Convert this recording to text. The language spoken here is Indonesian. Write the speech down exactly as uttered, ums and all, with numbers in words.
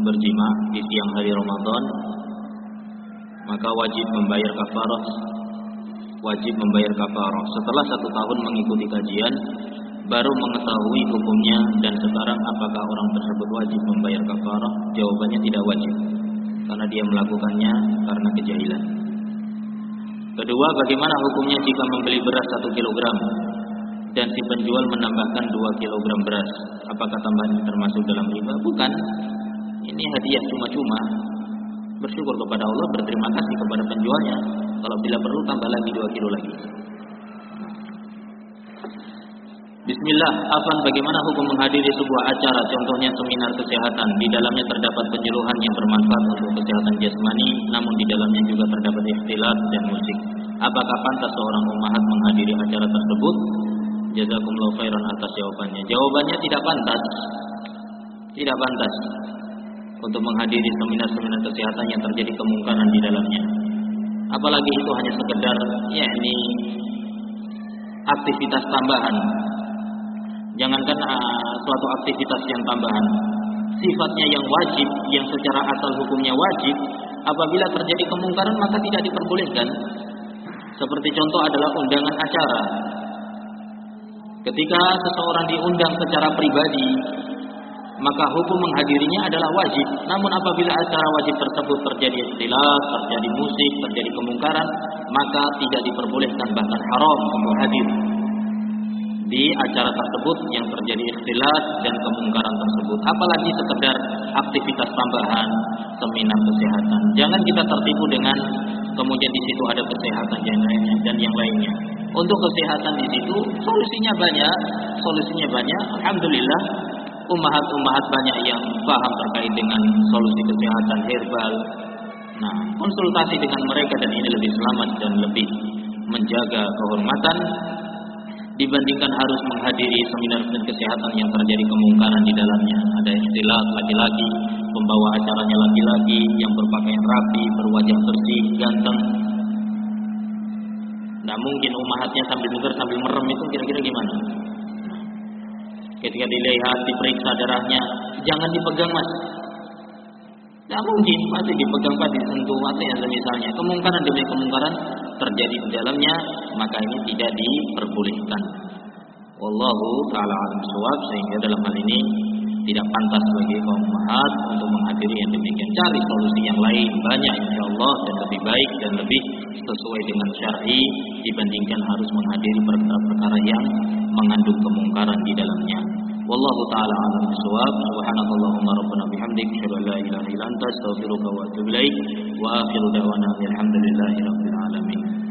berjima di siang hari Ramadan, maka wajib membayar kafarah, wajib membayar kafarah. Setelah satu tahun mengikuti kajian, baru mengetahui hukumnya dan sekarang apakah orang tersebut wajib membayar kafarah? Jawabannya tidak wajib, karena dia melakukannya karena kejahilan. Kedua, bagaimana hukumnya jika membeli beras satu kilogram dan si penjual menambahkan dua kilogram beras? Apakah tambahan ini termasuk dalam riba? Bukan. Ini hadiah cuma-cuma. Bersyukur kepada Allah, berterima kasih kepada penjualnya. Kalau bila perlu tambah lagi dua kilo lagi. Bismillah. Afan, bagaimana hukum menghadiri sebuah acara, contohnya seminar kesehatan? Di dalamnya terdapat penyuluhan yang bermanfaat untuk kesehatan jasmani, namun di dalamnya juga terdapat ikhtilat dan musik. Apakah pantas seorang ummahat menghadiri acara tersebut? Jazakumullah khairan atas jawabannya. Jawabannya tidak pantas. Tidak pantas untuk menghadiri seminar-seminar kesehatan yang terjadi kemungkaran di dalamnya. Apalagi itu hanya sekedar yakni aktivitas tambahan. Jangankan uh, suatu aktivitas yang tambahan, sifatnya yang wajib, yang secara asal hukumnya wajib, apabila terjadi kemungkaran maka tidak diperbolehkan. Seperti contoh adalah undangan acara. Ketika seseorang diundang secara pribadi, maka hukum menghadirinya adalah wajib. Namun apabila acara wajib tersebut terjadi ikhtilat, terjadi musik, terjadi kemungkaran, maka tidak diperbolehkan, bahkan haram untuk hadir di acara tersebut yang terjadi ikhtilat dan kemungkaran tersebut. Apalagi sekedar aktivitas tambahan, seminar kesehatan. Jangan kita tertipu dengan kemudian di situ ada kesehatan dan lainnya dan yang lainnya. Untuk kesehatan di situ solusinya banyak, solusinya banyak. Alhamdulillah, ummahat-ummahat banyak yang paham terkait dengan solusi kesehatan herbal. Nah, konsultasi dengan mereka dan ini lebih selamat dan lebih menjaga kehormatan dibandingkan harus menghadiri seminar kesehatan yang terjadi kemungkaran di dalamnya. Ada ikhtilat laki-laki, pembawa acaranya laki-laki yang berpakaian rapi, berwajah bersih, ganteng. Nah, mungkin ummahatnya sambil dengar sambil merem itu kira-kira gimana? Ketika dilihat, diperiksa darahnya, jangan dipegang mas. Tidak mungkin, pasti dipegang, pasti disentuh, atau yang misalnya kemungkaran demi kemungkaran terjadi di dalamnya, maka ini tidak diperbolehkan. Wallahu ta'ala alam bisawab. Sehingga dalam hal ini tidak pantas bagi kaum ummahat untuk menghadiri yang demikian. Cari solusi yang lain, banyak insyaallah, dan lebih baik dan lebih sesuai dengan syar'i dibandingkan harus menghadiri perkara-perkara yang mengandung kemungkaran di dalamnya. Wallahu ta'ala a'lam bishawab. Subhanakallahumma rabbana bihamdik, asyhadu an la ilaha illa anta, astaghfiruka wa atubu ilaik. Wa akhiru da'wana alhamdulillahi rabbil alamin.